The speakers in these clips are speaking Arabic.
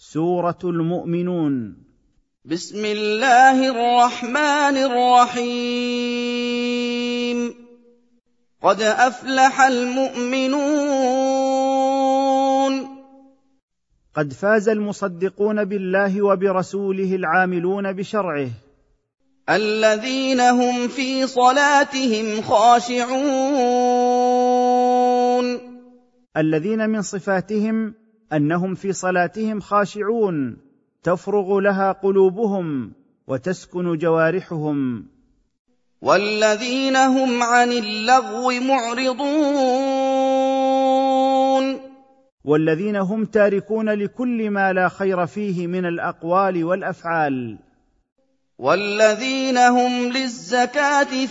سورة المؤمنون. بسم الله الرحمن الرحيم. قد أفلح المؤمنون. قد فاز المصدقون بالله وبرسوله العاملون بشرعه، الذين هم في صلاتهم خاشعون. الذين من صفاتهم أنهم في صلاتهم خاشعون، تفرغ لها قلوبهم وتسكن جوارحهم. والذين هم عن اللغو معرضون. والذين هم تاركون لكل ما لا خير فيه من الأقوال والأفعال. والذين هم للزكاة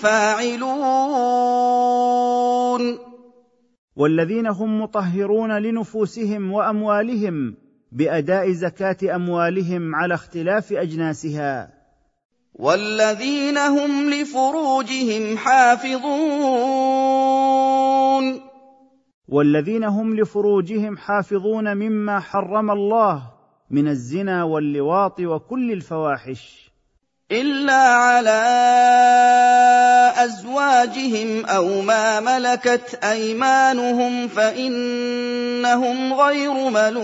فاعلون. والذين هم مطهرون لنفوسهم وأموالهم بأداء زكاة أموالهم على اختلاف أجناسها. والذين هم لفروجهم حافظون. والذين هم لفروجهم حافظون مما حرم الله من الزنا واللواط وكل الفواحش، إلا على أزواجهم أو ما ملكت أيمانهم فإنهم غير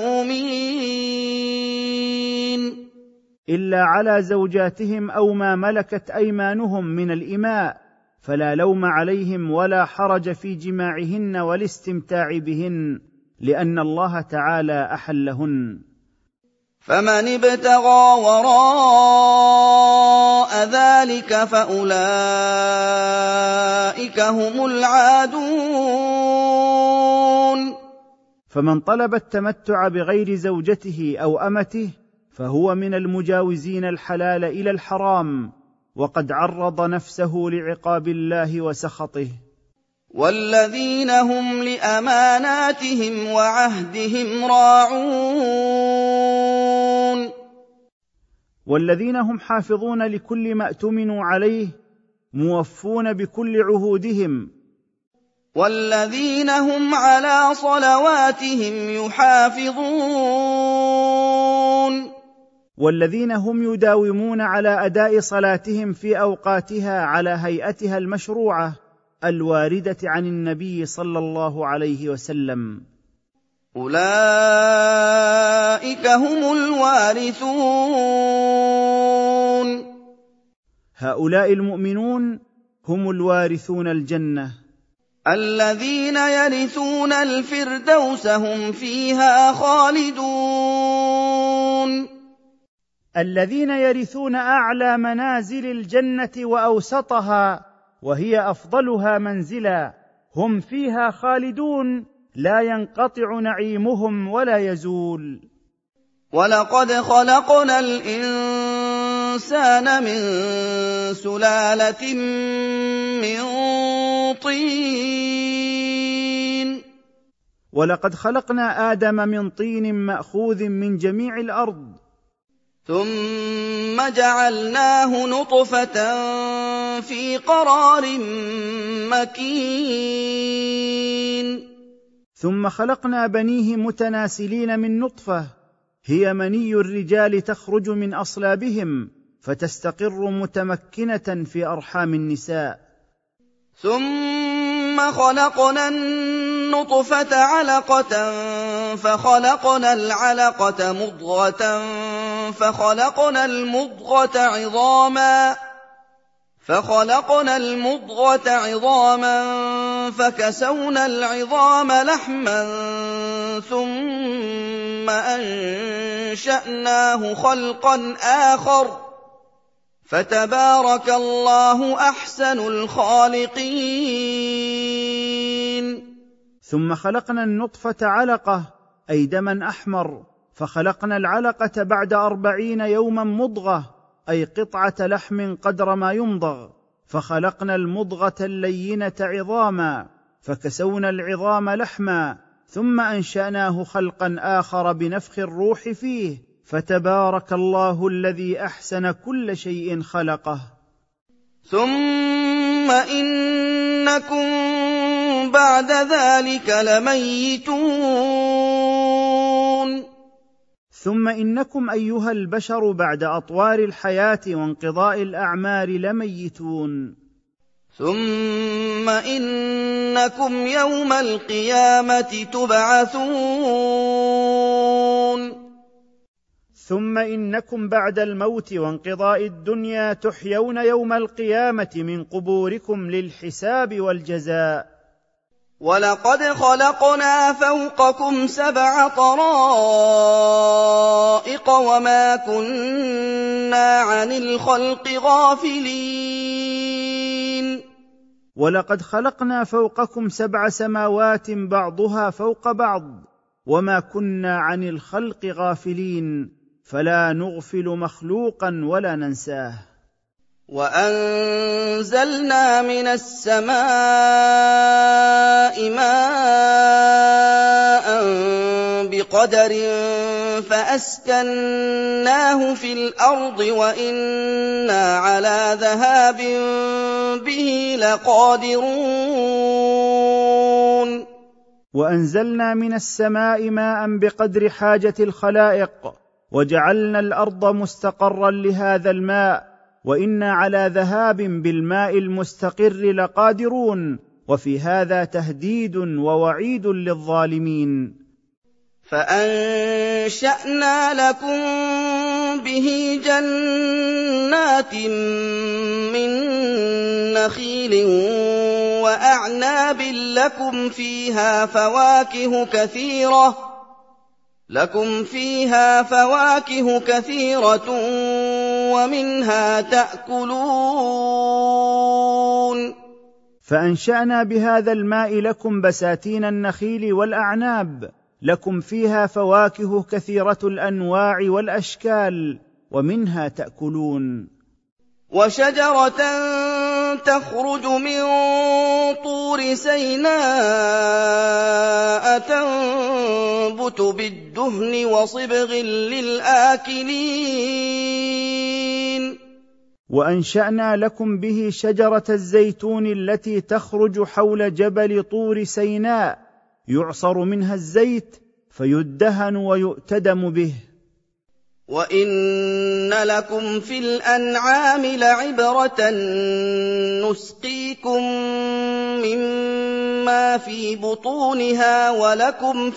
ملومين. إلا على زوجاتهم أو ما ملكت أيمانهم من الإماء، فلا لوم عليهم ولا حرج في جماعهن والاستمتاع بهن، لأن الله تعالى أحلهن. فمن ابتغى وراء ذلك فأولئك هم العادون. فمن طلب التمتع بغير زوجته أو أمته فهو من المجاوزين الحلال إلى الحرام، وقد عرض نفسه لعقاب الله وسخطه. والذين هم لأماناتهم وعهدهم راعون. والذين هم حافظون لكل ما اؤتمنوا عليه، موفون بكل عهودهم. والذين هم على صلواتهم يحافظون. والذين هم يداومون على أداء صلاتهم في أوقاتها على هيئتها المشروعة الواردة عن النبي صلى الله عليه وسلم. أولئك هم الوارثون. هؤلاء المؤمنون هم الوارثون الجنة، الذين يرثون الفردوس هم فيها خالدون. الذين يرثون أعلى منازل الجنة وأوسطها، وهي أفضلها منزلا، هم فيها خالدون، لا ينقطع نعيمهم ولا يزول. ولقد خلقنا الإنسان من سلالة من طين. ولقد خلقنا آدم من طين مأخوذ من جميع الأرض، ثم جعلناه نطفة في قرار مكين. ثم خلقنا بنيه متناسلين من نطفة هي مني الرجال تخرج من أصلابهم فتستقر متمكنة في أرحام النساء. ثم خلقنا النطفة علقة فخلقنا العلقة مضغة فخلقنا المضغة عظاما فكسونا العظام لحما ثم أنشأناه خلقا آخر فتبارك الله أحسن الخالقين. ثم خلقنا النطفة علقة أي دما أحمر، فخلقنا العلقة بعد 40 يوما مضغة أي قطعة لحم قدر ما يمضغ، فخلقنا المضغة اللينة عظاما، فكسونا العظام لحما، ثم أنشأناه خلقا آخر بنفخ الروح فيه، فتبارك الله الذي أحسن كل شيء خلقه. ثم إنكم بعد ذلك لميتون. ثم إنكم أيها البشر بعد أطوار الحياة وانقضاء الأعمار لميتون. ثم إنكم يوم القيامة تبعثون. ثم إنكم بعد الموت وانقضاء الدنيا تحيون يوم القيامة من قبوركم للحساب والجزاء. ولقد خلقنا فوقكم 7 طرائق وما كنا عن الخلق غافلين. ولقد خلقنا فوقكم 7 سماوات بعضها فوق بعض وما كنا عن الخلق غافلين، فلا نغفل مخلوقا ولا ننساه. وأنزلنا من السماء ماء بقدر فأسكناه في الأرض وإنا على ذهاب به لقادرون. وأنزلنا من السماء ماء بقدر حاجة الخلائق وجعلنا الأرض مستقرا لهذا الماء، وإنا على ذهاب بالماء المستقر لقادرون. وفي هذا تهديد ووعيد للظالمين. فأنشأنا لكم به جنات من نخيل وأعناب لكم فيها فواكه كثيرة ومنها تأكلون. فأنشأنا بهذا الماء لكم بساتين النخيل والأعناب، لكم فيها فواكه كثيرة الأنواع والأشكال ومنها تأكلون. وشجرة تخرج من طور سيناء تنبت بالدهن وصبغ للآكلين. وأنشأنا لكم به شجرة الزيتون التي تخرج حول جبل طور سيناء، يعصر منها الزيت فيدهن ويؤتدم به. وَإِنَّ لَكُمْ فِي الْأَنْعَامِ لَعِبْرَةً نُّسْقِيكُم مِّمَّا فِي بُطُونِهَا وَلَكُمْ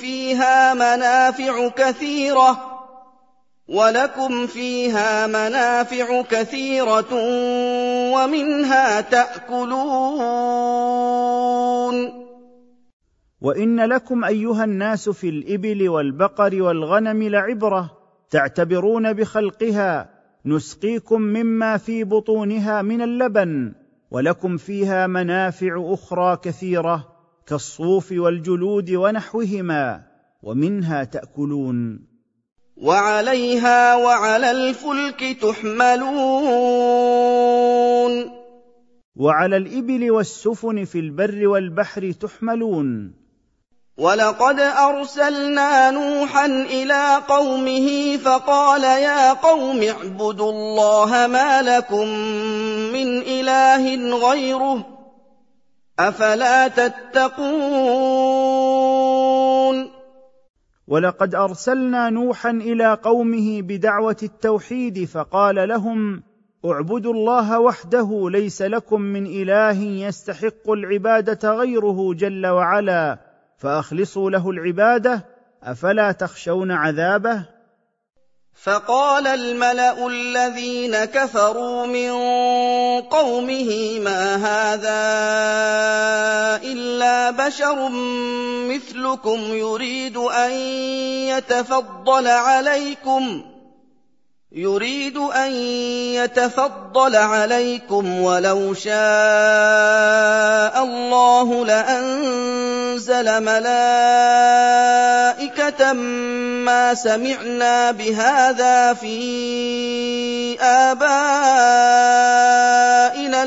فِيهَا مَنَافِعُ كَثِيرَةٌ وَمِنْهَا تَأْكُلُونَ. وإن لكم أيها الناس في الإبل والبقر والغنم لعبرة تعتبرون بخلقها، نسقيكم مما في بطونها من اللبن، ولكم فيها منافع أخرى كثيرة كالصوف والجلود ونحوهما، ومنها تأكلون. وعليها وعلى الفلك تحملون. وعلى الإبل والسفن في البر والبحر تحملون. وَلَقَدْ أَرْسَلْنَا نُوحًا إِلَىٰ قَوْمِهِ فَقَالَ يَا قَوْمِ اعْبُدُوا اللَّهَ مَا لَكُم مِّنْ إِلَٰهٍ غَيْرُهُ أَفَلَا تَتَّقُونَ. ولقد أرسلنا نوحا إلى قومه بدعوة التوحيد فقال لهم اعبدوا الله وحده ليس لكم من إله يستحق العبادة غيره جل وعلا، فأخلصوا له العبادة، أفلا تخشون عذابه؟ فقال الملأ الذين كفروا من قومه ما هذا إلا بشر مثلكم يريد أن يتفضل عليكم ولو شاء الله لأنزل ملائكة ما سمعنا بهذا في آبائنا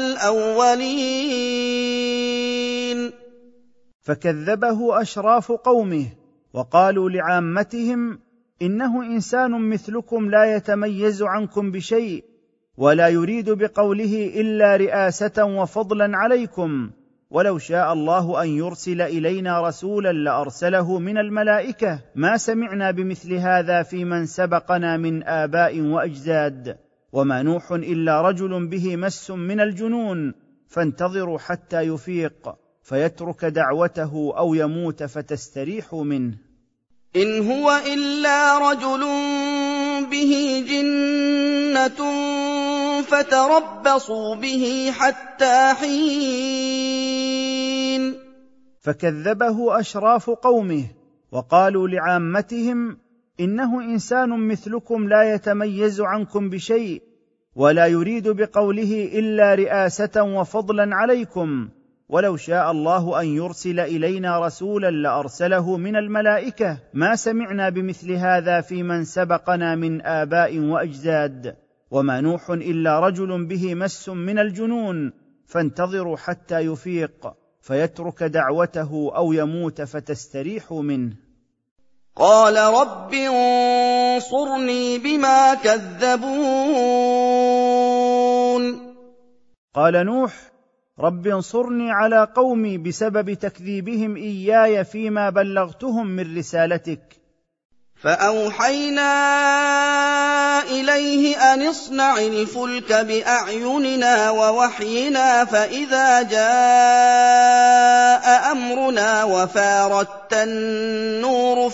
الأولين. فكذبه أشراف قومه وقالوا لعامتهم إنه إنسان مثلكم لا يتميز عنكم بشيء، ولا يريد بقوله إلا رئاسة وفضلا عليكم، ولو شاء الله أن يرسل إلينا رسولا لأرسله من الملائكة ما سمعنا بمثل هذا في من سبقنا من آباء وأجداد، وما نوح إلا رجل به مس من الجنون، فانتظروا حتى يفيق فيترك دعوته أو يموت فتستريحوا منه. إن هو إلا رجل به جنة فتربصوا به حتى حين. فكذبه أشراف قومه وقالوا لعامتهم: إنه إنسان مثلكم لا يتميز عنكم بشيء، ولا يريد بقوله إلا رئاسة وفضلا عليكم، ولو شاء الله أن يرسل إلينا رسولا لأرسله من الملائكة ما سمعنا بمثل هذا في من سبقنا من آباء وأجداد، وما نوح إلا رجل به مس من الجنون، فانتظروا حتى يفيق فيترك دعوته أو يموت فتستريحوا منه. قال رب انصرني بما كذبون. قال نوح: رب انصرني على قومي بسبب تكذيبهم إياي فيما بلغتهم من رسالتك. فأوحينا إليه أن اصنع الفلك بأعيننا ووحينا، فإذا جاء أمرنا وفارت النور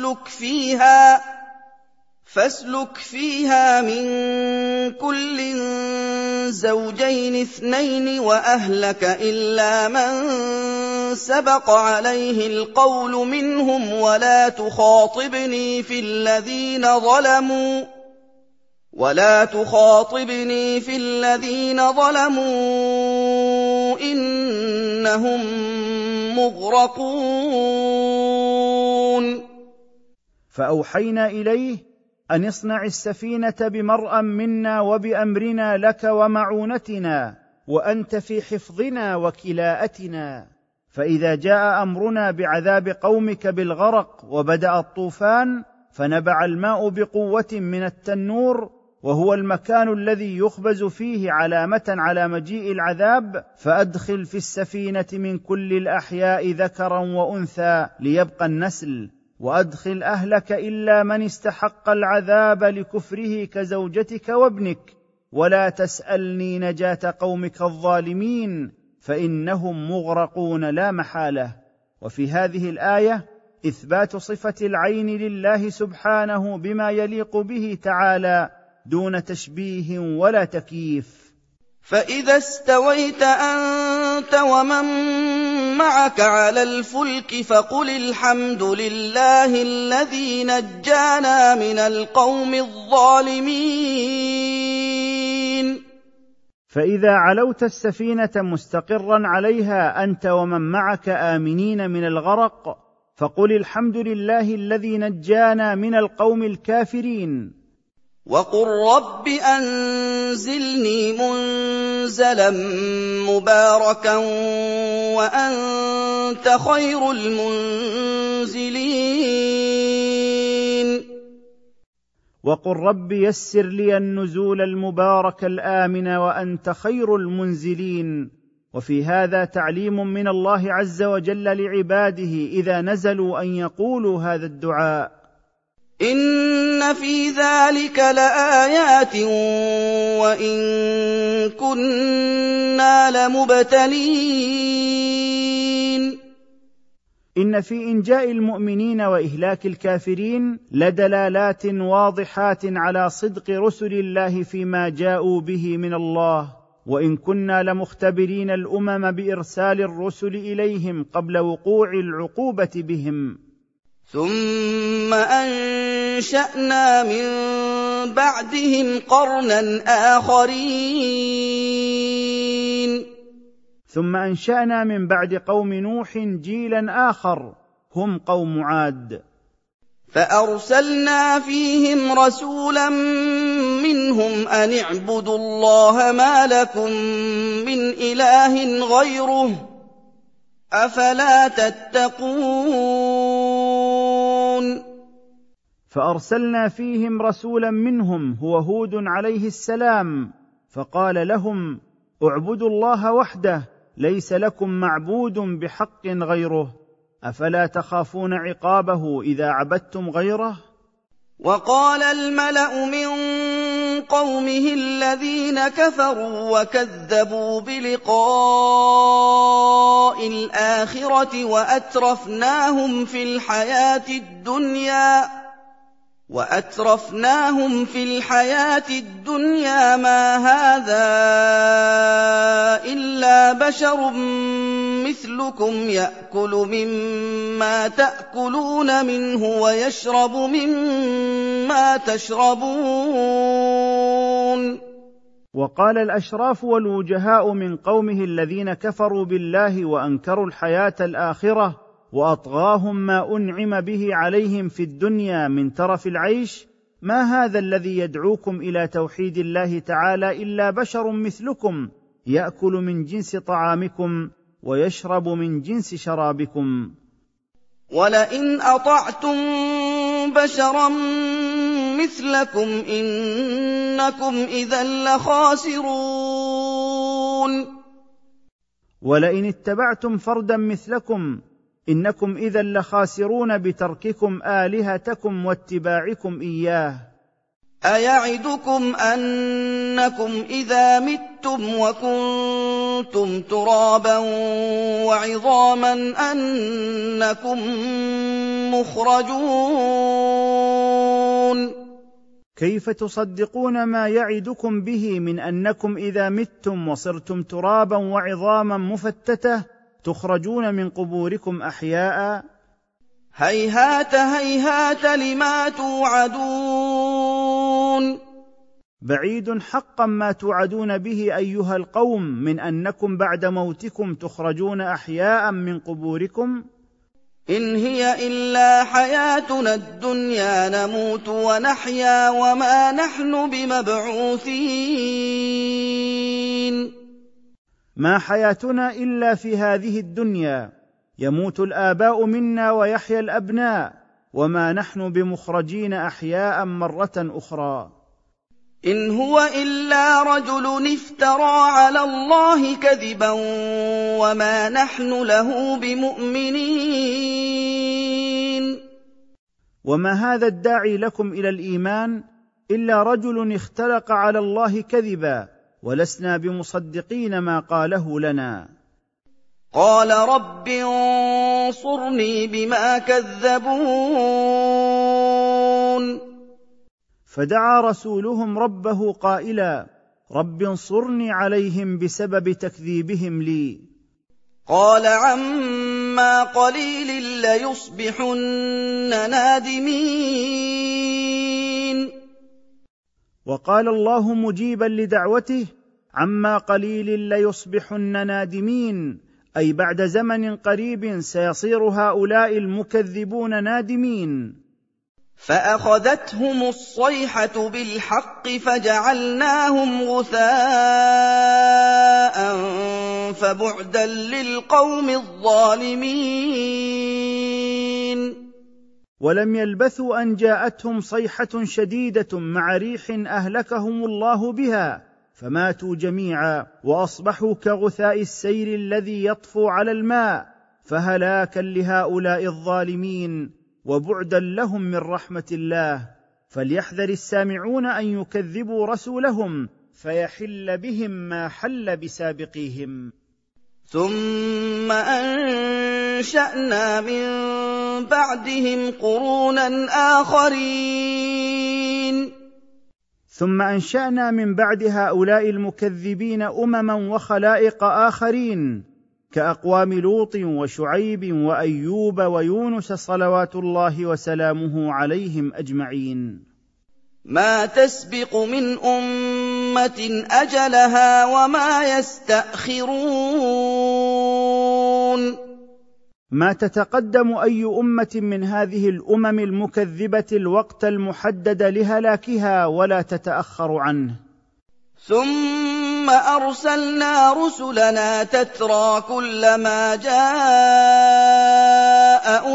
فاسلك فيها من كل زوجين اثنين وأهلك إلا من سبق عليه القول منهم، ولا تخاطبني في الذين ظلموا إنهم مغرقون. فأوحينا إليه أن اصنع السفينة بمرأ منا وبأمرنا لك ومعونتنا، وأنت في حفظنا وكلاءتنا. فإذا جاء أمرنا بعذاب قومك بالغرق وبدأ الطوفان، فنبع الماء بقوة من التنور، وهو المكان الذي يخبز فيه علامة على مجيء العذاب، فأدخل في السفينة من كل الأحياء ذكرا وأنثى ليبقى النسل، وأدخل أهلك إلا من استحق العذاب لكفره كزوجتك وابنك، ولا تسألني نجاة قومك الظالمين فإنهم مغرقون لا محالة. وفي هذه الآية إثبات صفة العين لله سبحانه بما يليق به تعالى دون تشبيه ولا تكييف. فإذا استويت أنت ومن معك على الفلك فقل الحمد لله الذي نجانا من القوم الظالمين. فإذا علوت السفينة مستقرا عليها أنت ومن معك آمنين من الغرق، فقل الحمد لله الذي نجانا من القوم الكافرين. وقل رب أنزلني منزلا مباركا وأنت خير المنزلين. وقل رب يسر لي النزول المبارك الآمن وأنت خير المنزلين. وفي هذا تعليم من الله عز وجل لعباده إذا نزلوا أن يقولوا هذا الدعاء: إن في ذلك لآيات وإن كنا لمبتلين. إن في إنجاء المؤمنين وإهلاك الكافرين لدلالات واضحات على صدق رسل الله فيما جاءوا به من الله، وإن كنا لمختبرين الأمم بإرسال الرسل إليهم قبل وقوع العقوبة بهم. ثم أنشأنا من بعدهم قرنا آخرين. ثم أنشأنا من بعد قوم نوح جيلا آخر هم قوم عاد، فأرسلنا فيهم رسولا منهم أن اعبدوا الله ما لكم من إله غيره أفلا تتقون. فأرسلنا فيهم رسولا منهم هو هود عليه السلام، فقال لهم: اعبدوا الله وحده ليس لكم معبود بحق غيره، أفلا تخافون عقابه إذا عبدتم غيره؟ وقال الملأ من قومه الذين كفروا وكذبوا بلقاء الآخرة وأترفناهم في الحياة الدنيا ما هذا إلا بشر مثلكم يأكل مما تأكلون منه ويشرب مما تشربون. وقال الأشراف والوجهاء من قومه الذين كفروا بالله وأنكروا الحياة الآخرة وأطغاهم ما أنعم به عليهم في الدنيا من ترف العيش: ما هذا الذي يدعوكم إلى توحيد الله تعالى إلا بشر مثلكم يأكل من جنس طعامكم ويشرب من جنس شرابكم. ولئن أطعتم بشرا مثلكم إنكم إذا لخاسرون. ولئن اتبعتم فردا مثلكم إنكم إذا لخاسرون بترككم آلهتكم واتباعكم إياه. أيعدكم أنكم إذا متم وكنتم ترابا وعظاما أنكم مخرجون؟ كيف تصدقون ما يعدكم به من أنكم إذا متم وصرتم ترابا وعظاما مفتتة تخرجون من قبوركم أحياء؟ هيهات هيهات لما توعدون. بعيد حقا ما توعدون به أيها القوم من أنكم بعد موتكم تخرجون أحياء من قبوركم. إن هي إلا حياتنا الدنيا نموت ونحيا وما نحن بمبعوثين. ما حياتنا إلا في هذه الدنيا، يموت الآباء منا ويحيا الأبناء، وما نحن بمخرجين أحياء مرة أخرى. إن هو إلا رجل افترى على الله كذبا وما نحن له بمؤمنين. وما هذا الداعي لكم إلى الإيمان إلا رجل اختلق على الله كذبا، ولسنا بمصدقين ما قاله لنا. قال رب انصرني بما كذبون. فدعا رسولهم ربه قائلا: رب انصرني عليهم بسبب تكذيبهم لي. قال عما قليل ليصبحن نادمين. وقال الله مجيبا لدعوته: عما قليل ليصبحن نادمين، أي بعد زمن قريب سيصير هؤلاء المكذبون نادمين. فأخذتهم الصيحة بالحق فجعلناهم غثاء فبعدا للقوم الظالمين. ولم يلبثوا أن جاءتهم صيحة شديدة مع ريح أهلكهم الله بها، فماتوا جميعا وأصبحوا كغثاء السيل الذي يطفو على الماء، فهلاكا لهؤلاء الظالمين وبعدا لهم من رحمة الله. فليحذر السامعون أن يكذبوا رسولهم فيحل بهم ما حل بسابقيهم. ثم أنشأنا من بعدهم قرونا آخرين. ثم أنشأنا من بعد هؤلاء المكذبين أمما وخلائق آخرين كأقوام لوط وشعيب وأيوب ويونس صلوات الله وسلامه عليهم أجمعين. ما تسبق من أمة أجلها وما يستأخرون. ما تتقدم أي أمة من هذه الأمم المكذبة الوقت المحدد لهلاكها ولا تتأخر عنه. ثم أرسلنا رسلنا تترى كلما جاء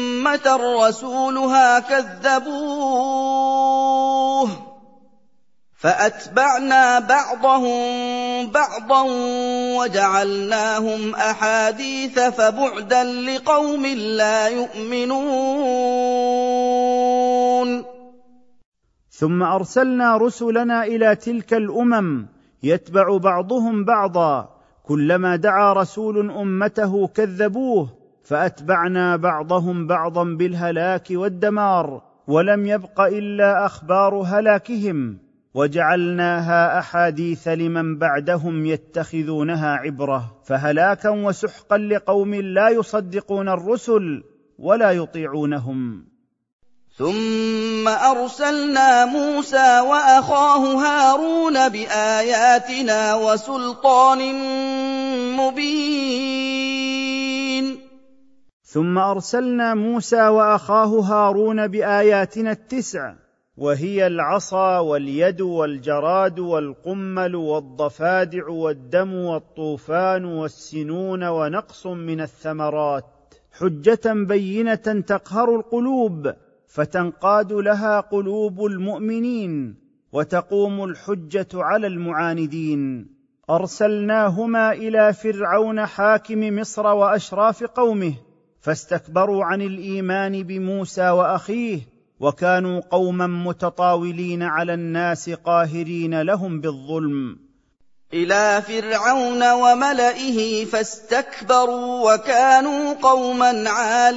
أمة رسولها كذبوه فأتبعنا بعضهم بعضا وجعلناهم أحاديث فبعدا لقوم لا يؤمنون. ثم أرسلنا رسلنا إلى تلك الأمم يتبع بعضهم بعضا، كلما دعا رسول أمته كذبوه، فأتبعنا بعضهم بعضا بالهلاك والدمار، ولم يبق إلا أخبار هلاكهم، وجعلناها أحاديث لمن بعدهم يتخذونها عبرة، فهلاكا وسحقا لقوم لا يصدقون الرسل ولا يطيعونهم. ثم أرسلنا موسى وأخاه هارون بآياتنا وسلطان مبين. ثم أرسلنا موسى وأخاه هارون بآياتنا 9، وهي العصا واليد والجراد والقمل والضفادع والدم والطوفان والسنون ونقص من الثمرات، حجة بينة تقهر القلوب، فتنقاد لها قلوب المؤمنين، وتقوم الحجة على المعاندين. أرسلناهما إلى فرعون حاكم مصر وأشراف قومه، فاستكبروا عن الإيمان بموسى وأخيه، وكانوا قوما متطاولين على الناس قاهرين لهم بالظلم. إلى فرعون وملئه فاستكبروا وكانوا قوما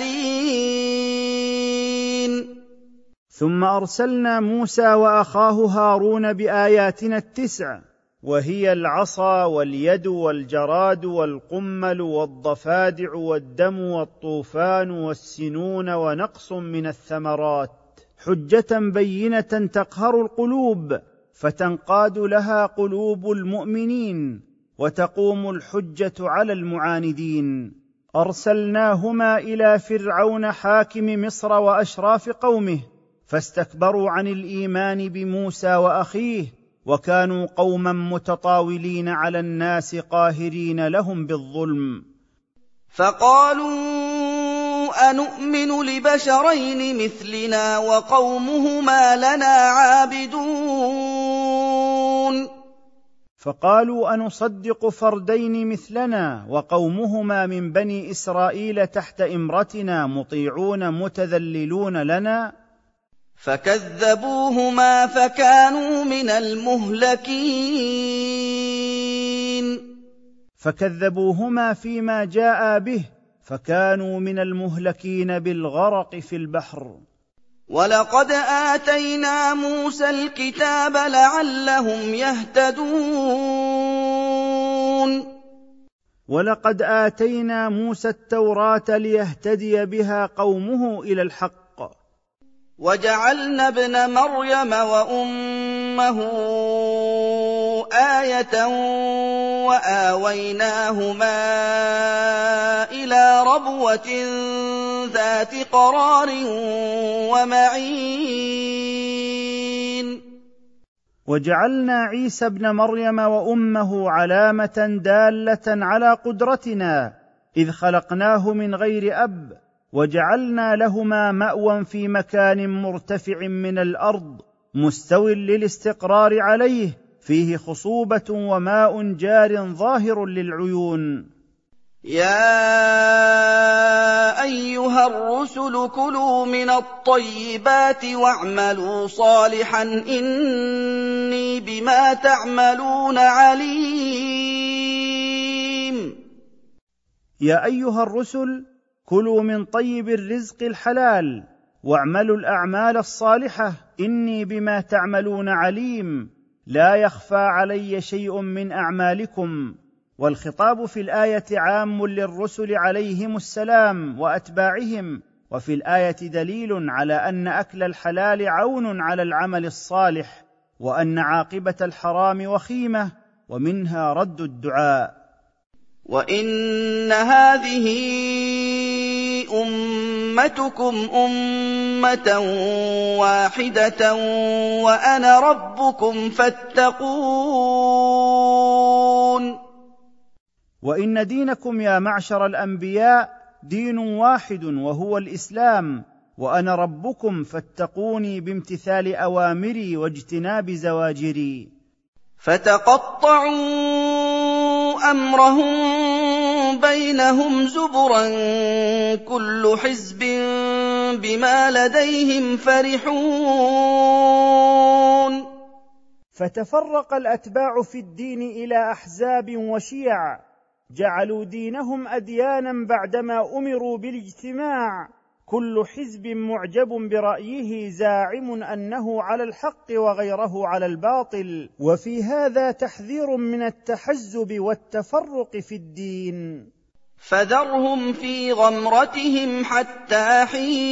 عالين. ثم أرسلنا موسى وأخاه هارون بآياتنا 9، وهي العصا واليد والجراد والقمل والضفادع والدم والطوفان والسنون ونقص من الثمرات، حجة بينة تقهر القلوب، فتنقاد لها قلوب المؤمنين، وتقوم الحجة على المعاندين. أرسلناهما إلى فرعون حاكم مصر وأشراف قومه، فاستكبروا عن الإيمان بموسى وأخيه، وكانوا قوما متطاولين على الناس قاهرين لهم بالظلم. فقالوا أنؤمن لبشرين مثلنا وقومهما لنا عابدون. فقالوا أنصدق فردين مثلنا وقومهما من بني إسرائيل تحت إمرتنا مطيعون متذللون لنا؟ فكذبوهما فكانوا من المهلكين. فكذبوهما فيما جاء به، فكانوا من المهلكين بالغرق في البحر. ولقد آتينا موسى الكتاب لعلهم يهتدون. ولقد آتينا موسى التوراة ليهتدي بها قومه إلى الحق. وجعلنا ابن مريم وأمه آية وآويناهما إلى ربوة ذات قرار ومعين. وجعلنا عيسى ابن مريم وأمه علامة دالة على قدرتنا، إذ خلقناه من غير أب، وجعلنا لهما مأوى في مكان مرتفع من الأرض مستو للاستقرار عليه، فيه خصوبة وماء جار ظاهر للعيون. يا أيها الرسل كلوا من الطيبات واعملوا صالحا إني بما تعملون عليم. يا أيها الرسل كلوا من طيب الرزق الحلال واعملوا الأعمال الصالحة إني بما تعملون عليم، لا يخفى علي شيء من أعمالكم. والخطاب في الآية عام للرسل عليهم السلام وأتباعهم، وفي الآية دليل على أن أكل الحلال عون على العمل الصالح، وأن عاقبة الحرام وخيمة، ومنها رد الدعاء. وإن هذه أمتكم أمة واحدة وأنا ربكم فاتقون. وإن دينكم يا معشر الأنبياء دين واحد وهو الإسلام، وأنا ربكم فاتقوني بامتثال أوامري واجتناب زواجري. فتقطعوا أمرهم بينهم زبرا كل حزب بما لديهم فرحون. فتفرق الأتباع في الدين إلى أحزاب وشيع، جعلوا دينهم أديانا بعدما أمروا بالاجتماع، كل حزب معجب برأيه زاعم أنه على الحق وغيره على الباطل، وفي هذا تحذير من التحزب والتفرق في الدين. فذرهم في غمرتهم حتى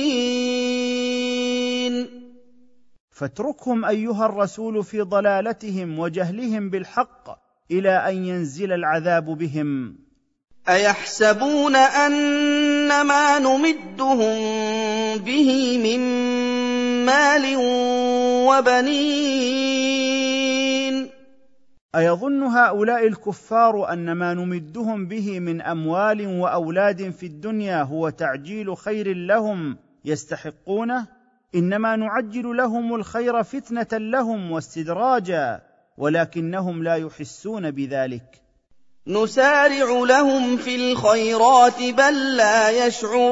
حين. فاتركهم أيها الرسول في ضلالتهم وجهلهم بالحق إلى أن ينزل العذاب بهم. أيحسبون أن ما نمدهم به من مال وبنين؟ أيظن هؤلاء الكفار أن ما نمدهم به من أموال وأولاد في الدنيا هو تعجيل خير لهم يستحقونه؟ إنما نعجل لهم الخير فتنة لهم واستدراجا، ولكنهم لا يحسون بذلك. نسارع لهم في الخيرات بل لا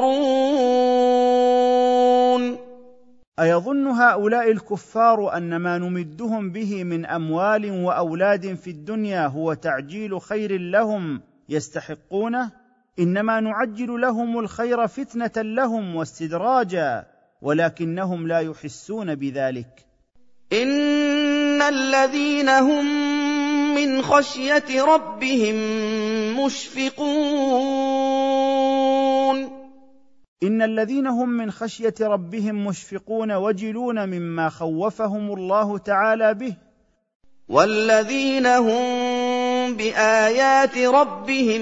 يشعرون. أيظن هؤلاء الكفار أن ما نمدهم به من أموال وأولاد في الدنيا هو تعجيل خير لهم يستحقونه؟ إنما نعجل لهم الخير فتنة لهم واستدراجا، ولكنهم لا يحسون بذلك. إن الذين هم من خشية ربهم مشفقون. إن الذين هم من خشية ربهم مشفقون وجلون مما خوفهم الله تعالى به. والذين هم بآيات ربهم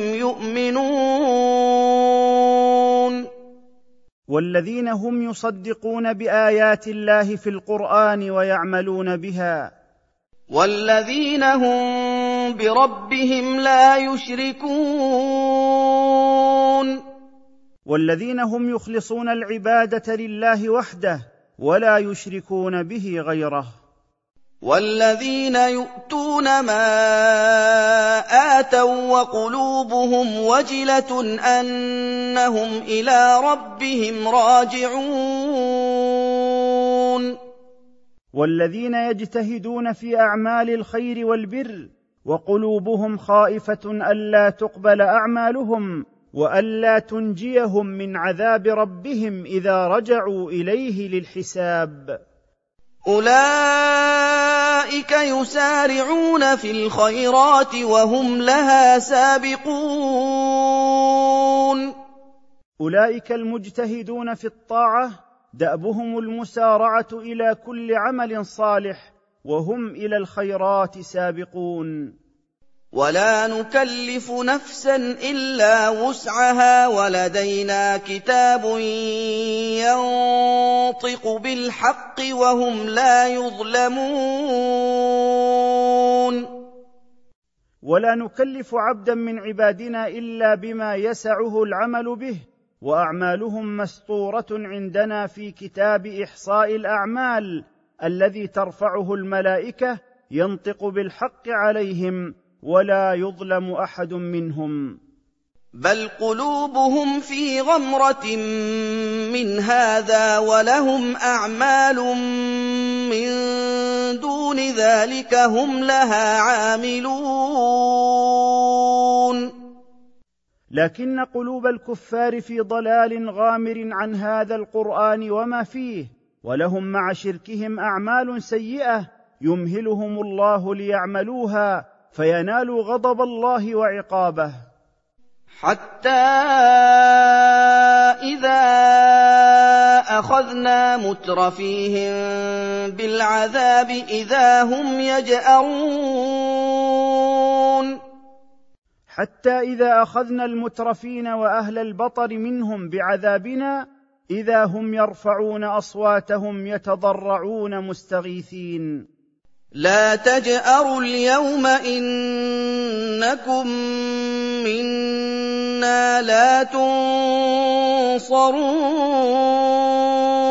يؤمنون. والذين هم يصدقون بآيات الله في القرآن ويعملون بها. والذين هم بربهم لا يشركون. والذين هم يخلصون العبادة لله وحده ولا يشركون به غيره. والذين يؤتون ما آتوا وقلوبهم وجلة أنهم إلى ربهم راجعون. والذين يجتهدون في أعمال الخير والبر وقلوبهم خائفة ألا تقبل أعمالهم وألا تنجيهم من عذاب ربهم إذا رجعوا إليه للحساب. أولئك يسارعون في الخيرات وهم لها سابقون. أولئك المجتهدون في الطاعة دأبهم المسارعة إلى كل عمل صالح وهم إلى الخيرات سابقون. ولا نكلف نفسا إلا وسعها ولدينا كتاب ينطق بالحق وهم لا يظلمون. ولا نكلف عبدا من عبادنا إلا بما يسعه العمل به، وأعمالهم مسطورة عندنا في كتاب إحصاء الأعمال الذي ترفعه الملائكة ينطق بالحق عليهم ولا يظلم أحد منهم. بل قلوبهم في غمرة من هذا ولهم أعمال من دون ذلك هم لها عاملون. لكن قلوب الكفار في ضلال غامر عن هذا القرآن وما فيه، ولهم مع شركهم أعمال سيئة يمهلهم الله ليعملوها فينالوا غضب الله وعقابه. حتى إذا أخذنا مترفيهم بالعذاب إذا هم يجأرون. حتى إذا أخذنا المترفين وأهل البطر منهم بعذابنا إذا هم يرفعون أصواتهم يتضرعون مستغيثين. لا تجأروا اليوم إنكم منا لا تنصرون.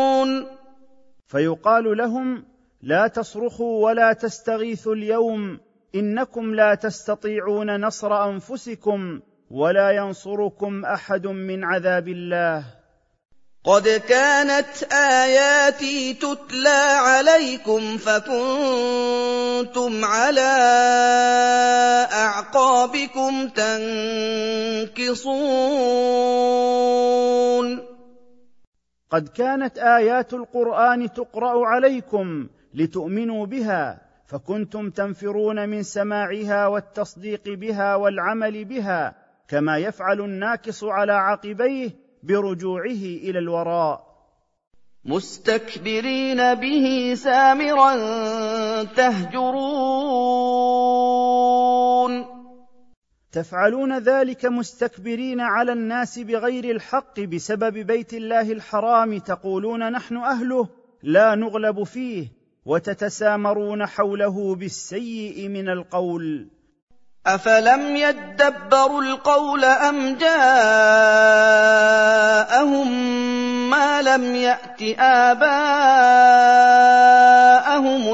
فيقال لهم: لا تصرخوا ولا تستغيثوا اليوم، إنكم لا تستطيعون نصر أنفسكم ولا ينصركم أحد من عذاب الله. قد كانت آياتي تتلى عليكم فكنتم على أعقابكم تنكصون. قد كانت آيات القرآن تقرأ عليكم لتؤمنوا بها، فكنتم تنفرون من سماعها والتصديق بها والعمل بها، كما يفعل الناكص على عقبيه برجوعه إلى الوراء. مستكبرين به سامرا تهجرون. تفعلون ذلك مستكبرين على الناس بغير الحق بسبب بيت الله الحرام، تقولون: نحن أهله لا نغلب فيه، وتتسامرون حوله بالسيء من القول. أفلم يدبروا القول أم جاءهم ما لم يأت آباءهم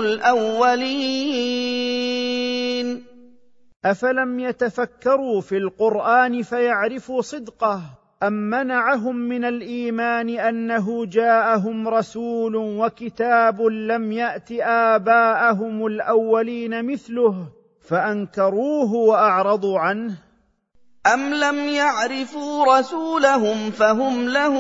الأولين. أفلم يتفكروا في القرآن فيعرفوا صدقه، أم منعهم من الإيمان أنه جاءهم رسول وكتاب لم يأت آباءهم الأولين مثله فأنكروه وأعرضوا عنه؟ أم لم يعرفوا رسولهم فهم له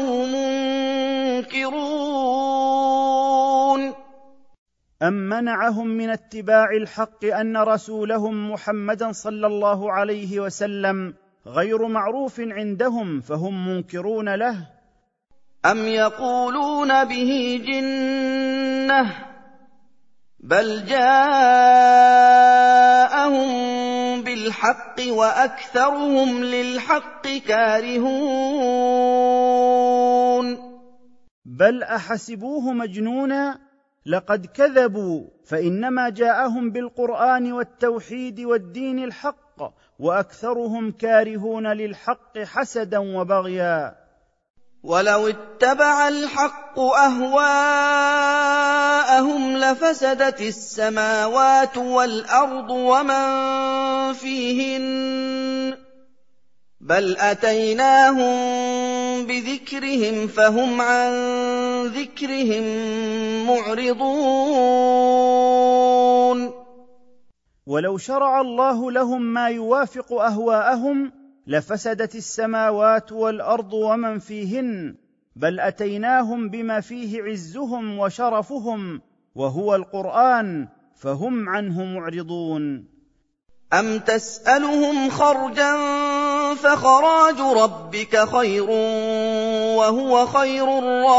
منكرون. أم منعهم من اتباع الحق أن رسولهم محمدا صلى الله عليه وسلم غير معروف عندهم فهم منكرون له؟ أم يقولون به جنة بل جاءهم بالحق وأكثرهم للحق كارهون. بل أحسبوه مجنونا؟ لقد كذبوا، فإنما جاءهم بالقرآن والتوحيد والدين الحق، وأكثرهم كارهون للحق حسدا وبغيا. ولو اتبع الحق أهواءهم لفسدت السماوات والأرض ومن فيهن بل أتيناهم بذكرهم فهم عن ذكرهم معرضون. ولو شرع الله لهم ما يوافق أهواءهم لفسدت السماوات والأرض ومن فيهن، بل أتيناهم بما فيه عزهم وشرفهم وهو القرآن فهم عنه معرضون. أم تسألهم خرجا فخراج ربك خير وهو خير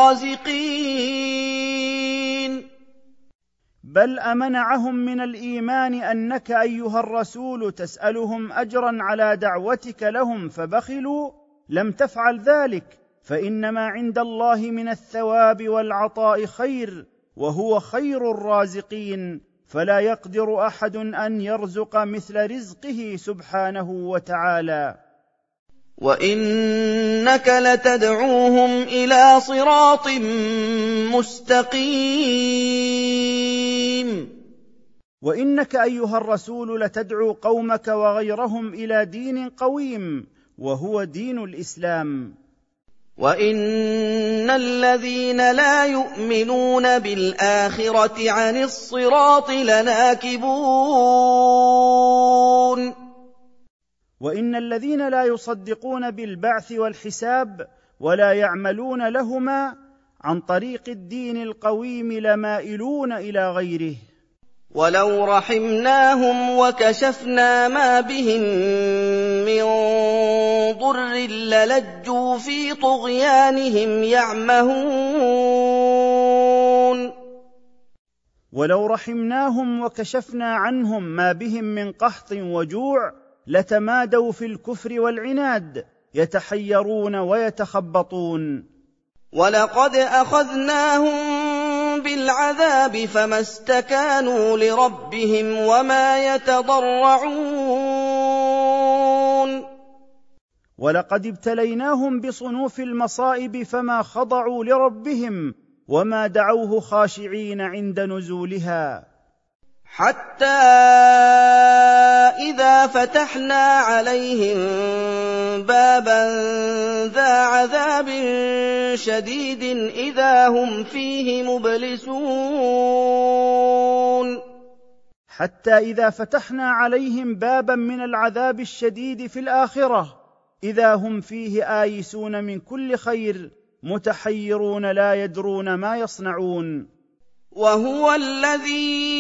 الرازقين. بل أمنعهم من الإيمان أنك أيها الرسول تسألهم أجرا على دعوتك لهم فبخلوا؟ لم تفعل ذلك، فإنما عند الله من الثواب والعطاء خير وهو خير الرازقين، فلا يقدر أحد أن يرزق مثل رزقه سبحانه وتعالى. وإنك لتدعوهم إلى صراط مستقيم. وإنك أيها الرسول لتدعو قومك وغيرهم إلى دين قويم وهو دين الإسلام. وإن الذين لا يؤمنون بالآخرة عن الصراط لناكبون. وإن الذين لا يصدقون بالبعث والحساب ولا يعملون لهما عن طريق الدين القويم لمائلون إلى غيره. ولو رحمناهم وكشفنا ما بهم من ضر للجوا في طغيانهم يعمهون. ولو رحمناهم وكشفنا عنهم ما بهم من قحط وجوع لتمادوا في الكفر والعناد يتحيرون ويتخبطون. ولقد أخذناهم بالعذاب فما استكانوا لربهم وما يتضرعون. ولقد ابتليناهم بصنوف المصائب فما خضعوا لربهم وما دعوه خاشعين عند نزولها. حتى إذا فتحنا عليهم بابا ذا عذاب شديد إذا هم فيه مبلسون. حتى إذا فتحنا عليهم بابا من العذاب الشديد في الآخرة إذا هم فيه آيسون من كل خير، متحيرون لا يدرون ما يصنعون. وهو الذي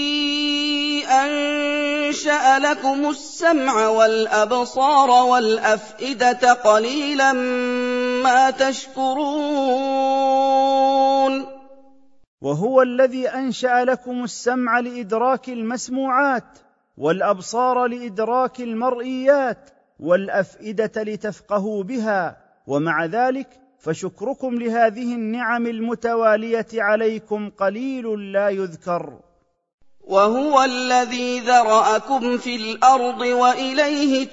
أنشأ لكم السمع والأبصار والأفئدة قليلا ما تشكرون. وهو الذي أنشأ لكم السمع لإدراك المسموعات، والأبصار لإدراك المرئيات، والأفئدة لتفقهوا بها، ومع ذلك فشكركم لهذه النعم المتوالية عليكم قليل لا يذكر. وهو الذي ذرأكم في الأرض وإليه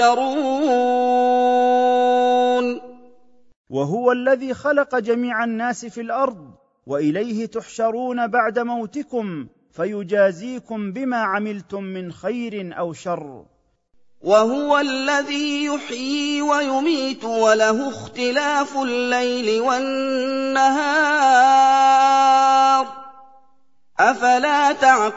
تحشرون. وهو الذي خلق جميع الناس في الأرض وإليه تحشرون بعد موتكم فيجازيكم بما عملتم من خير أو شر. وهو الذي يحيي ويميت وله اختلاف الليل والنهار أفلا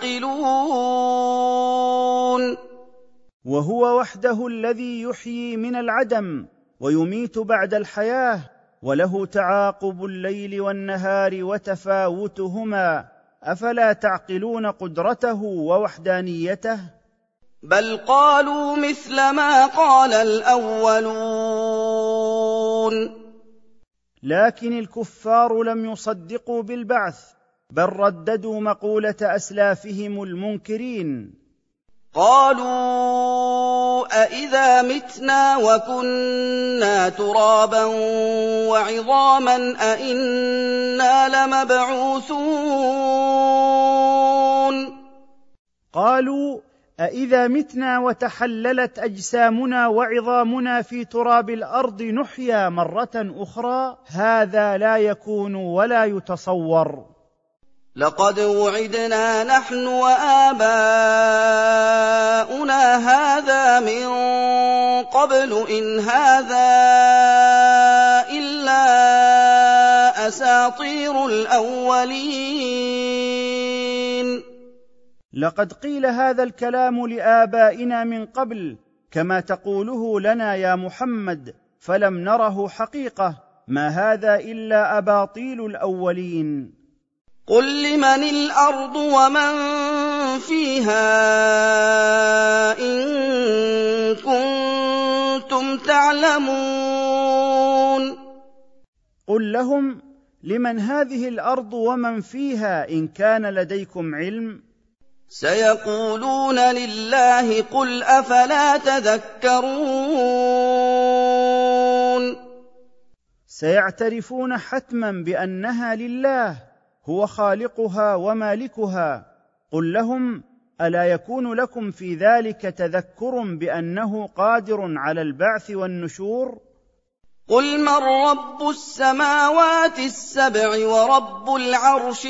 تعقلون. وهو وحده الذي يحيي من العدم ويميت بعد الحياة، وله تعاقب الليل والنهار وتفاوتهما، أفلا تعقلون قدرته ووحدانيته؟ بل قالوا مثل ما قال الأولون. لكن الكفار لم يصدقوا بالبعث، بل رددوا مقولة أسلافهم المنكرين. قالوا أإذا متنا وكنا ترابا وعظاما أإنا لمبعوثون. قالوا أإذا متنا وتحللت أجسامنا وعظامنا في تراب الأرض نحيا مرة أخرى، هذا لا يكون ولا يتصور. لقد وعدنا نحن وآباؤنا هذا من قبل إن هذا إلا أساطير الأولين. لقد قيل هذا الكلام لآبائنا من قبل كما تقوله لنا يا محمد، فلم نره حقيقة، ما هذا إلا أباطيل الأولين. قل لمن الأرض ومن فيها إن كنتم تعلمون. قل لهم لمن هذه الأرض ومن فيها إن كان لديكم علم. سيقولون لله قل أفلا تذكرون. سيعترفون حتما بأنها لله، هو خالقها ومالكها. قل لهم ألا يكون لكم في ذلك تذكر بأنه قادر على البعث والنشور؟ قل من رب السماوات السبع ورب العرش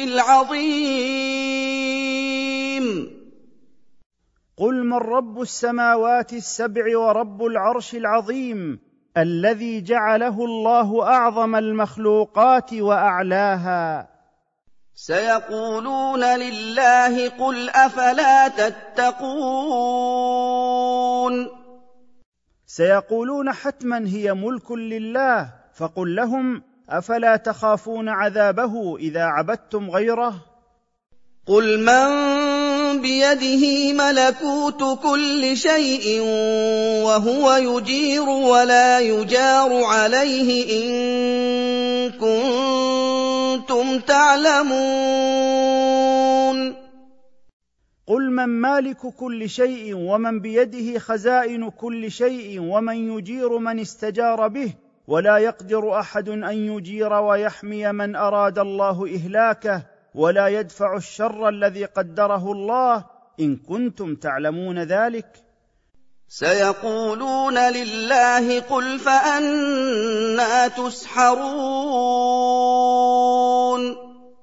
العظيم. قل من رب السماوات السبع ورب العرش العظيم الذي جعله الله أعظم المخلوقات وأعلاها. سيقولون لله قل أفلا تتقون. سيقولون حتما هي ملك لله، فقل لهم أفلا تخافون عذابه إذا عبدتم غيره؟ قل من بيده ملكوت كل شيء وهو يجير ولا يجار عليه إن كنتم تعلمون. قل من مالك كل شيء ومن بيده خزائن كل شيء ومن يجير من استجار به، ولا يقدر أحد أن يجير ويحمي من أراد الله إهلاكه، ولا يدفع الشر الذي قدره الله إن كنتم تعلمون ذلك. سيقولون لله قل فأنى تسحرون.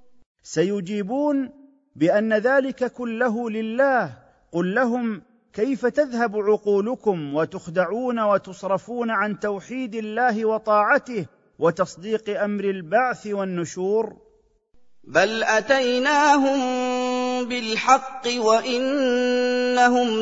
سيجيبون بأن ذلك كله لله. قل لهم: كيف تذهب عقولكم وتخدعون وتصرفون عن توحيد الله وطاعته وتصديق أمر البعث والنشور؟ بل أتيناهم بالحق وإنهم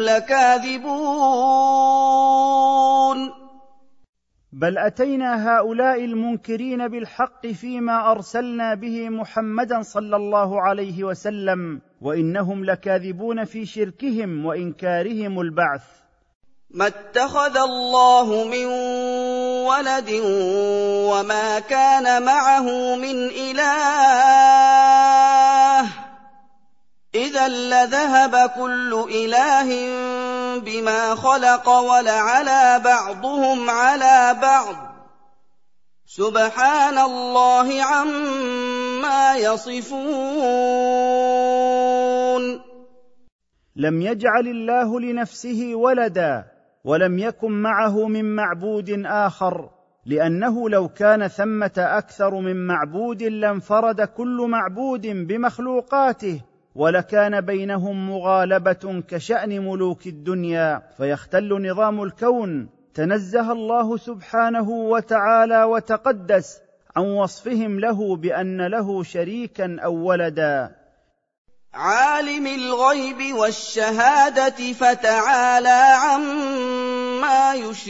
لكاذبون. بل أتينا هؤلاء المنكرين بالحق فيما أرسلنا به محمدا صلى الله عليه وسلم، وإنهم لكاذبون في شركهم وإنكارهم البعث. ما اتخذ الله من ولد وما كان معه من إله، إذا لذهب كل إله بما خلق ولعلى بعضهم على بعض، سبحان الله عما يصفون. لم يجعل الله لنفسه ولدا ولم يكن معه من معبود آخر، لأنه لو كان ثمة أكثر من معبود لانفرد كل معبود بمخلوقاته، ولكان بينهم مغالبة كشأن ملوك الدنيا فيختل نظام الكون. تنزه الله سبحانه وتعالى وتقدس عن وصفهم له بأن له شريكا أو ولدا. عالم الغيب والشهادة فتعالى عما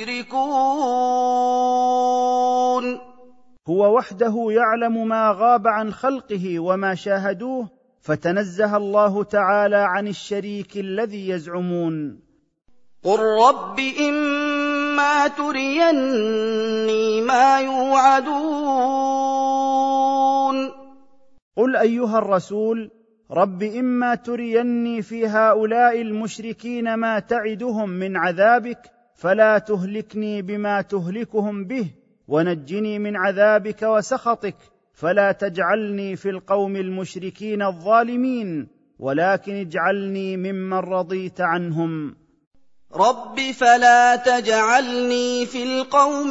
يشركون. هو وحده يعلم ما غاب عن خلقه وما شاهدوه، فتنزه الله تعالى عن الشريك الذي يزعمون. قل رب إما تريني ما يوعدون. قل أيها الرسول: رب إما تريني في هؤلاء المشركين ما تعدهم من عذابك فلا تهلكني بما تهلكهم به، ونجني من عذابك وسخطك، فلا تجعلني في القوم المشركين الظالمين، ولكن اجعلني ممن رضيت عنهم. رب فلا تجعلني في القوم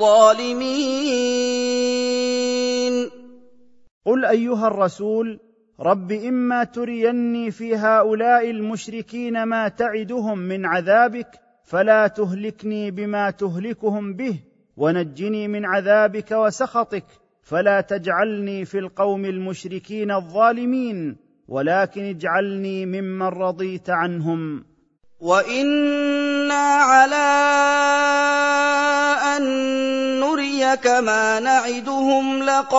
الظالمين. قل أيها الرسول: رب إما تريني في هؤلاء المشركين ما تعدهم من عذابك فلا تهلكني بما تهلكهم به، ونجني من عذابك وسخطك، فلا تجعلني في القوم المشركين الظالمين، ولكن اجعلني ممن رضيت عنهم. وإنا على أن نريك ما نعدهم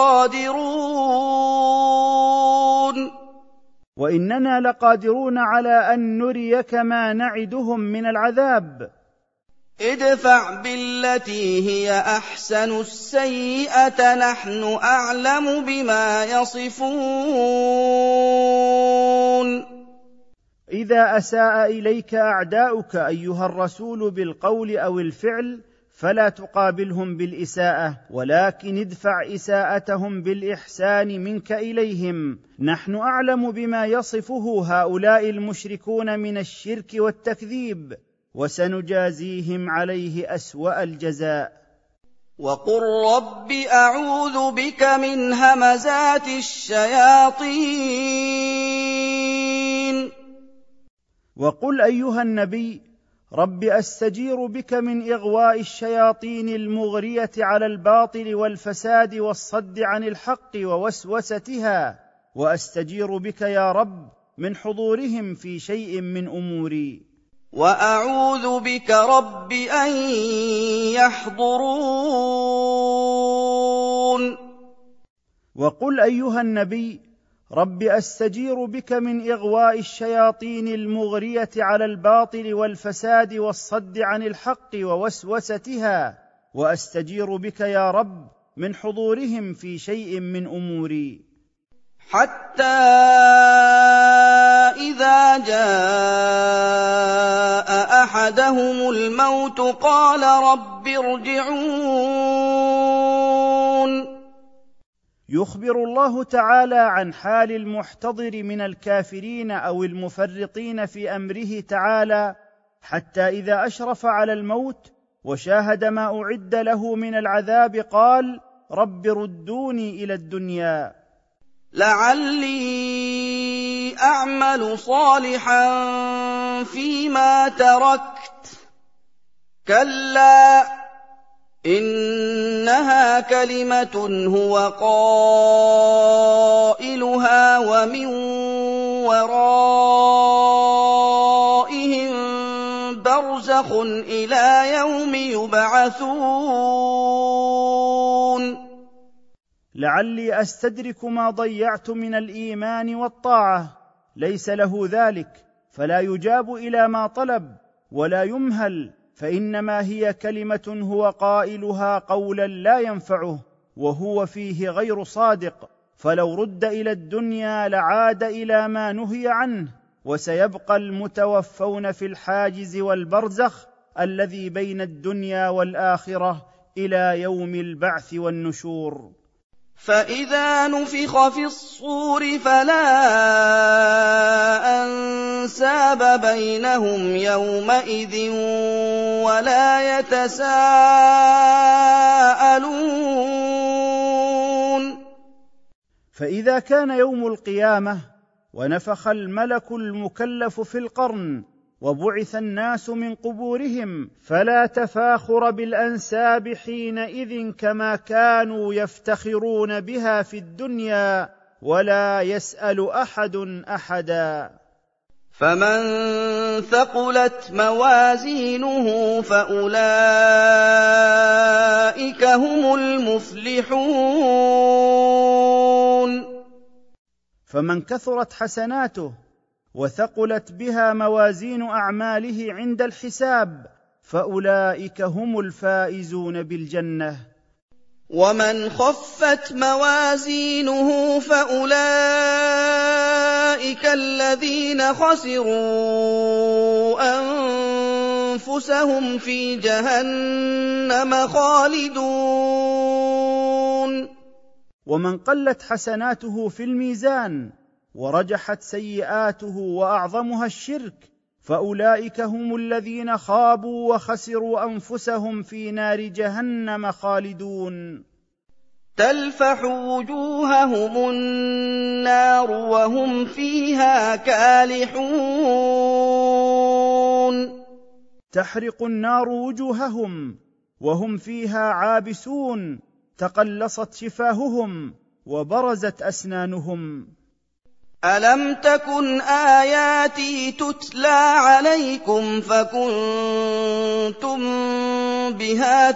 لقادرون. وإننا لقادرون على أن نريك ما نعدهم من العذاب. ادفع بالتي هي أحسن السيئة نحن أعلم بما يصفون. إذا أساء إليك أعداؤك أيها الرسول بالقول أو الفعل فلا تقابلهم بالإساءة، ولكن ادفع إساءتهم بالإحسان منك إليهم. نحن أعلم بما يصفه هؤلاء المشركون من الشرك والتكذيب، وسنجازيهم عليه أسوأ الجزاء. وقل رب أعوذ بك من همزات الشياطين. وقل أيها النبي: رب أستجير بك من إغواء الشياطين المغرية على الباطل والفساد والصد عن الحق ووسوستها، وأستجير بك يا رب من حضورهم في شيء من أموري. وأعوذ بك رب أن يحضرون. وقل أيها النبي: رب أستجير بك من إغواء الشياطين المغرية على الباطل والفساد والصد عن الحق ووسوستها، وأستجير بك يا رب من حضورهم في شيء من أموري. حتى إذا جاء أحدهم الموت قال رب ارجعون. يخبر الله تعالى عن حال المحتضر من الكافرين أو المفرطين في أمره تعالى، حتى إذا أشرف على الموت وشاهد ما أعد له من العذاب قال: رب ردوني إلى الدنيا. لعلي أعمل صالحا فيما تركت كلا إنها كلمة هو قائلها ومن ورائهم برزخ إلى يوم يبعثون لعلي أستدرك ما ضيعت من الإيمان والطاعة. ليس له ذلك، فلا يجاب إلى ما طلب ولا يمهل، فإنما هي كلمة هو قائلها قولا لا ينفعه وهو فيه غير صادق، فلو رد إلى الدنيا لعاد إلى ما نهي عنه، وسيبقى المتوفون في الحاجز والبرزخ الذي بين الدنيا والآخرة إلى يوم البعث والنشور. فإذا نفخ في الصور فلا أنساب بينهم يومئذ ولا يتساءلون. فإذا كان يوم القيامة ونفخ الملك المكلف في القرن وبعث الناس من قبورهم، فلا تفاخر بالأنساب حينئذ كما كانوا يفتخرون بها في الدنيا، ولا يسأل أحد أحدا. فمن ثقلت موازينه فأولئك هم المفلحون. فمن كثرت حسناته وثقلت بها موازين أعماله عند الحساب فأولئك هم الفائزون بالجنة. ومن خفت موازينه فأولئك الذين خسروا أنفسهم في جهنم خالدون. ومن قلت حسناته في الميزان ورجحت سيئاته وأعظمها الشرك فأولئك هم الذين خابوا وخسروا أنفسهم في نار جهنم خالدون. تلفح وجوههم النار وهم فيها كالحون. تحرق النار وجوههم وهم فيها عابسون، تقلصت شفاههم وبرزت أسنانهم. ألم تكن آياتي تتلى عليكم فكنتم بها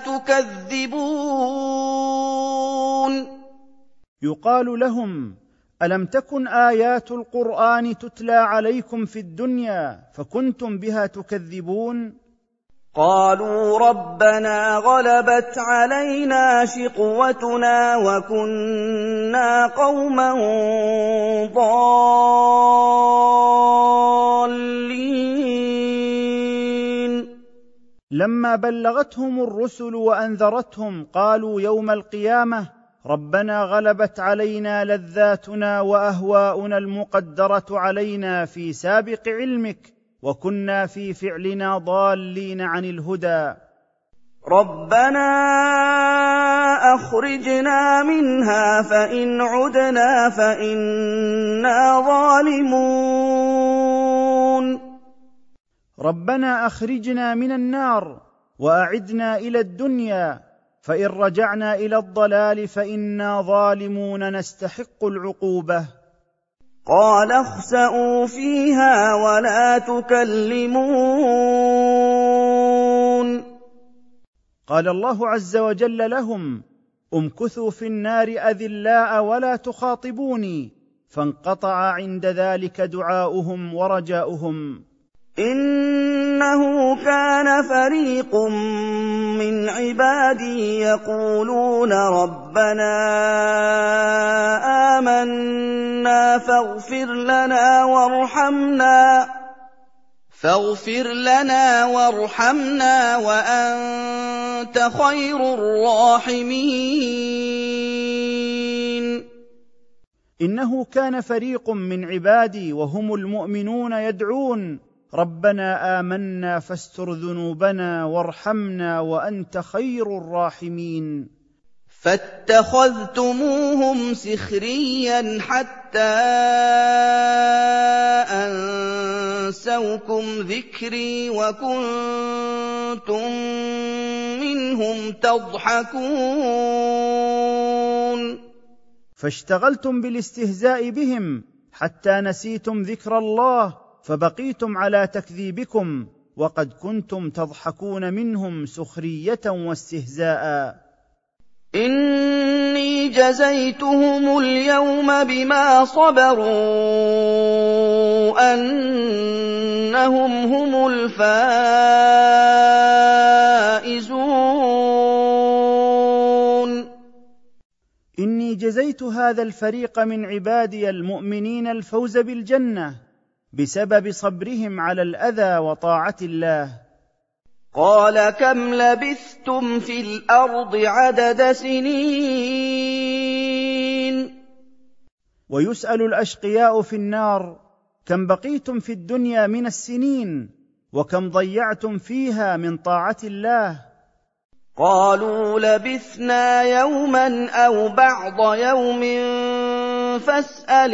تكذبون. يقال لهم: ألم تكن آيات القرآن تتلى عليكم في الدنيا فكنتم بها تكذبون؟ قالوا ربنا غلبت علينا شقوتنا وكنا قوما ضالين. لما بلغتهم الرسل وأنذرتهم قالوا يوم القيامة: ربنا غلبت علينا لذاتنا وأهواؤنا المقدرة علينا في سابق علمك وكنا في فعلنا ضالين عن الهدى. ربنا أخرجنا منها فإن عدنا فإنا ظالمون. ربنا أخرجنا من النار وأعدنا إلى الدنيا فإن رجعنا إلى الضلال فإنا ظالمون نستحق العقوبة. قال اخسئوا فيها ولا تكلمون. قال الله عز وجل لهم: امكثوا في النار أذلاء ولا تخاطبوني، فانقطع عند ذلك دعاؤهم ورجاؤهم. إنه كان فريق من عبادي يقولون ربنا آمنا فاغفر لنا وارحمنا وأنت خير الراحمين. إنه كان فريق من عبادي وهم المؤمنون يدعون: ربنا آمنا فاستر ذنوبنا وارحمنا وأنت خير الراحمين. فاتخذتموهم سخريا حتى أنسوكم ذكري وكنتم منهم تضحكون. فاشتغلتم بالاستهزاء بهم حتى نسيتم ذكر الله، فبقيتم على تكذيبكم وقد كنتم تضحكون منهم سخرية واستهزاء. إني جزيتهم اليوم بما صبروا أنهم هم الفائزون. إني جزيت هذا الفريق من عبادي المؤمنين الفوز بالجنة بسبب صبرهم على الأذى وطاعة الله. قال كم لبثتم في الأرض عدد سنين؟ ويسأل الأشقياء في النار: كم بقيتم في الدنيا من السنين، وكم ضيعتم فيها من طاعة الله؟ قالوا لبثنا يوما أو بعض يوم فاسأل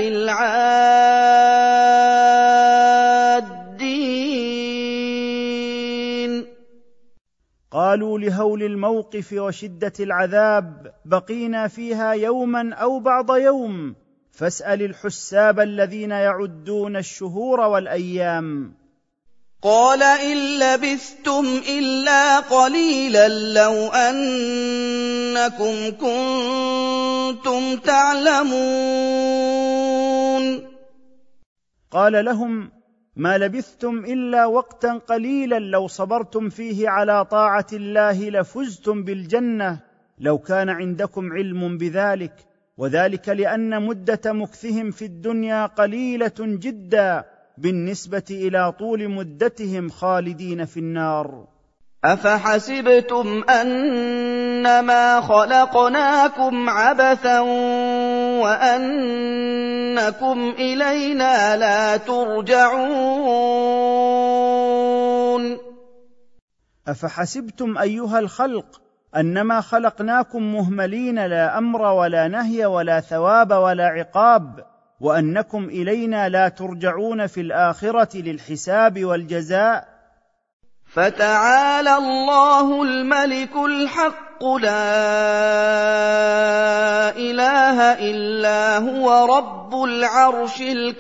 العادين. قالوا لهول الموقف وشدة العذاب: بقينا فيها يوما أو بعض يوم، فاسأل الحساب الذين يعدون الشهور والأيام. قال إن لبثتم إلا قليلا لو أنكم كنتم تعلمون. قال لهم: ما لبثتم إلا وقتا قليلا، لو صبرتم فيه على طاعة الله لفزتم بالجنة لو كان عندكم علم بذلك، وذلك لأن مدة مكثهم في الدنيا قليلة جدا بالنسبة إلى طول مدتهم خالدين في النار. أفحسبتم أنما خلقناكم عبثا وأنكم إلينا لا ترجعون؟ أفحسبتم أيها الخلق أنما خلقناكم مهملين، لا أمر ولا نهي ولا ثواب ولا عقاب، وأنكم إلينا لا ترجعون في الآخرة للحساب والجزاء. فتعالى الله الملك الحق لا إله إلا هو رب العرش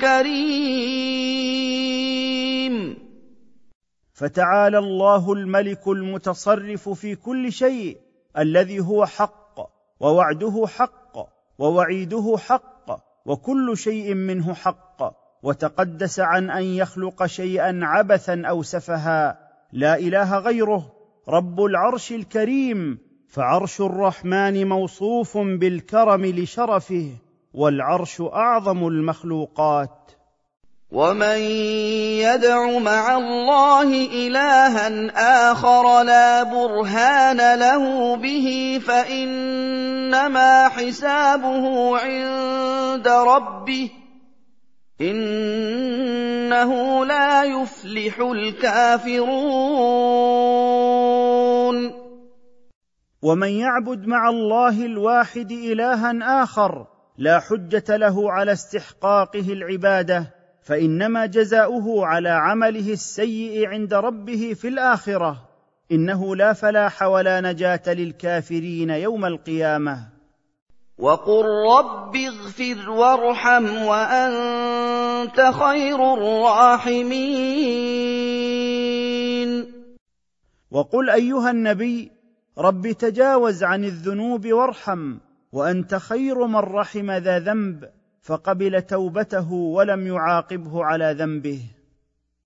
الكريم. فتعالى الله الملك المتصرف في كل شيء، الذي هو حق، ووعده حق، ووعيده حق، وكل شيء منه حق، وتقدس عن أن يخلق شيئا عبثا أو سفها، لا إله غيره، رب العرش الكريم. فعرش الرحمن موصوف بالكرم لشرفه، والعرش أعظم المخلوقات. ومن يدع مع الله إلها آخر لا برهان له به فإنما حسابه عند ربه إنه لا يفلح الكافرون. ومن يعبد مع الله الواحد إلها آخر لا حجة له على استحقاقه العبادة، فإنما جزاؤه على عمله السيء عند ربه في الآخرة، إنه لا فلاح ولا نجاة للكافرين يوم القيامة. وقل رب اغفر وارحم وأنت خير الراحمين. وقل أيها النبي: رب تجاوز عن الذنوب وارحم، وأنت خير من رحم ذا ذنب، فقبل توبته ولم يعاقبه على ذنبه.